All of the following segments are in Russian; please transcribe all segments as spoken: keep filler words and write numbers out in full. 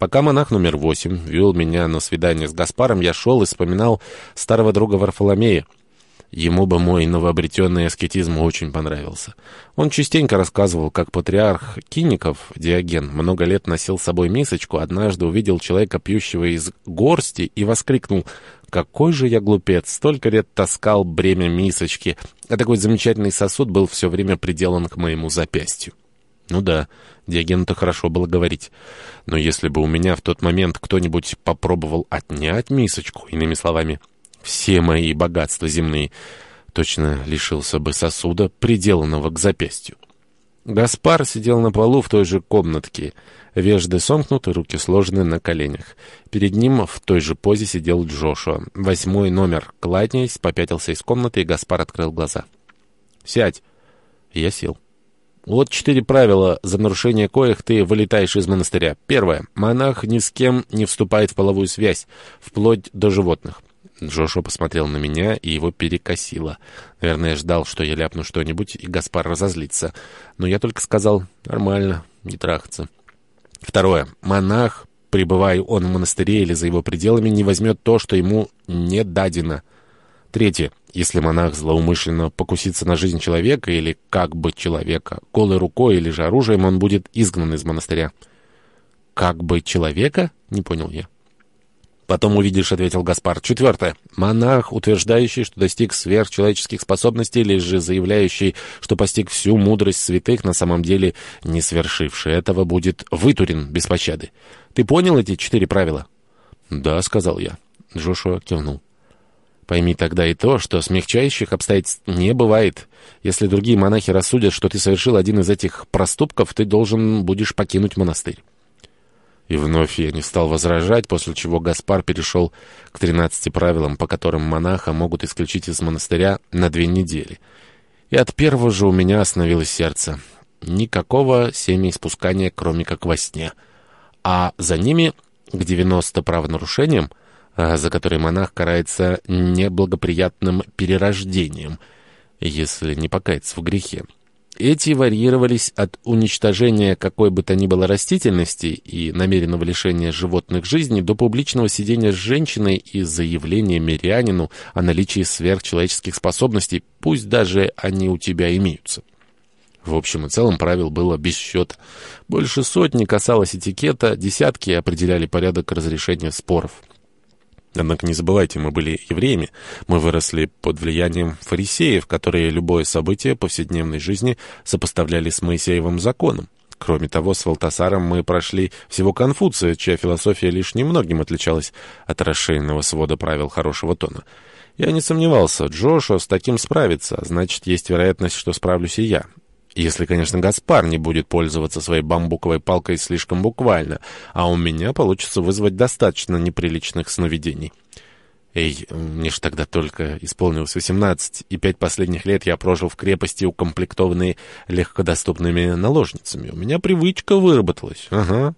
Пока монах номер восемь вел меня на свидание с Гаспаром, я шел и вспоминал старого друга Варфоломея. Ему бы мой новообретенный аскетизм очень понравился. Он частенько рассказывал, как патриарх Киников, Диоген, много лет носил с собой мисочку, однажды увидел человека, пьющего из горсти, и воскликнул: «Какой же я глупец! Столько лет таскал бремя мисочки, а такой замечательный сосуд был все время приделан к моему запястью». Ну да, Диогену-то хорошо было говорить. Но если бы у меня в тот момент кто-нибудь попробовал отнять мисочку, иными словами, все мои богатства земные, точно лишился бы сосуда, приделанного к запястью. Гаспар сидел на полу в той же комнатке, вежды сомкнуты, руки сложены на коленях. Перед ним в той же позе сидел Джошуа. Восьмой номер, кланяясь, попятился из комнаты, и Гаспар открыл глаза. «Сядь!» Я сел. «Вот четыре правила, за нарушение коих ты вылетаешь из монастыря. Первое. Монах ни с кем не вступает в половую связь, вплоть до животных». Джошуа посмотрел на меня, и его перекосило. Наверное, ждал, что я ляпну что-нибудь, и Гаспар разозлится. Но я только сказал: «Нормально, не трахаться». Второе. Монах, пребывая он в монастыре или за его пределами, не возьмет то, что ему не дадено. Третье. Если монах злоумышленно покусится на жизнь человека или как бы человека, голой рукой или же оружием, он будет изгнан из монастыря. «Как бы человека?» — не понял я. «Потом увидишь», — ответил Гаспар. Четвертое. Монах, утверждающий, что достиг сверхчеловеческих способностей, или же заявляющий, что постиг всю мудрость святых, на самом деле не свершивший этого, будет вытурен без пощады. Ты понял эти четыре правила? «Да», — сказал я. Джошуа кивнул. «Пойми тогда и то, что смягчающих обстоятельств не бывает. Если другие монахи рассудят, что ты совершил один из этих проступков, ты должен будешь покинуть монастырь». И вновь я не стал возражать, после чего Гаспар перешел к тринадцати правилам, по которым монаха могут исключить из монастыря на две недели. И от первого же у меня остановилось сердце. Никакого семяиспускания, кроме как во сне. А за ними к девяноста правонарушениям, за которые монах карается неблагоприятным перерождением, если не покаяться в грехе. Эти варьировались от уничтожения какой бы то ни было растительности и намеренного лишения животных жизни до публичного сидения с женщиной и заявления мирянину о наличии сверхчеловеческих способностей, пусть даже они у тебя имеются. В общем и целом правил было без счета. Больше сотни касалось этикета, десятки определяли порядок разрешения споров. Однако не забывайте, мы были евреями, мы выросли под влиянием фарисеев, которые любое событие повседневной жизни сопоставляли с Моисеевым законом. Кроме того, с Валтасаром мы прошли всего Конфуция, чья философия лишь немногим отличалась от расширенного свода правил хорошего тона. Я не сомневался, Джошуа с таким справится, а значит, есть вероятность, что справлюсь и я. Если, конечно, Гаспар не будет пользоваться своей бамбуковой палкой слишком буквально, а у меня получится вызвать достаточно неприличных сновидений. Эй, мне ж тогда только исполнилось восемнадцать, и пять последних лет я прожил в крепости, укомплектованной легкодоступными наложницами. У меня привычка выработалась, ага.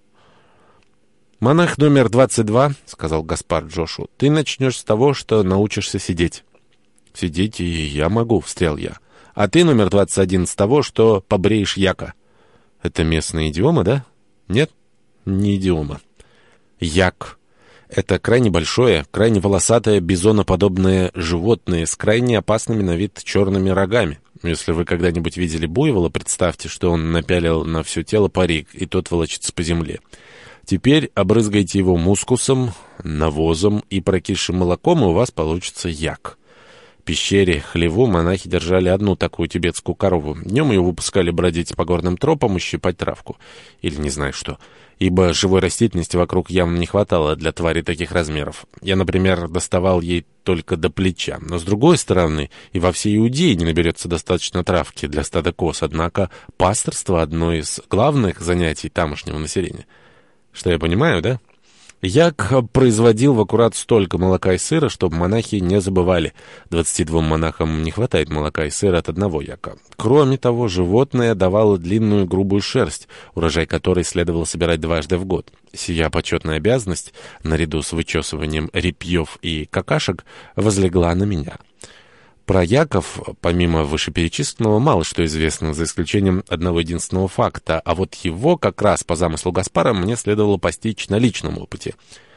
«Монах номер двадцать два, — сказал Гаспар Джошу, — ты начнешь с того, что научишься сидеть». «Сидеть и я могу, — встрял я. А ты, номер двадцать один, с того, что побреешь яка». «Это местная идиома, да?» «Нет, не идиома. Як — это крайне большое, крайне волосатое, бизоноподобное животное с крайне опасными на вид черными рогами. Если вы когда-нибудь видели буйвола, представьте, что он напялил на все тело парик, и тот волочится по земле. Теперь обрызгайте его мускусом, навозом и прокисшим молоком, и у вас получится як». В пещере Хлеву монахи держали одну такую тибетскую корову. Днем ее выпускали бродить по горным тропам и щипать травку. Или не знаю что. Ибо живой растительности вокруг явно не хватало для твари таких размеров. Я, например, доставал ей только до плеча. Но с другой стороны, и во всей Иудее не наберется достаточно травки для стада коз. Однако пасторство — одно из главных занятий тамошнего населения. Что я понимаю, да? Як производил в аккурат столько молока и сыра, чтобы монахи не забывали. Двадцати двум монахам не хватает молока и сыра от одного яка. Кроме того, животное давало длинную грубую шерсть, урожай которой следовало собирать дважды в год. Сия почетная обязанность, наряду с вычесыванием репьев и какашек, возлегла на меня. Про Яков, помимо вышеперечисленного, мало что известно, за исключением одного единственного факта, а вот его как раз по замыслу Гаспара мне следовало постичь на личном опыте.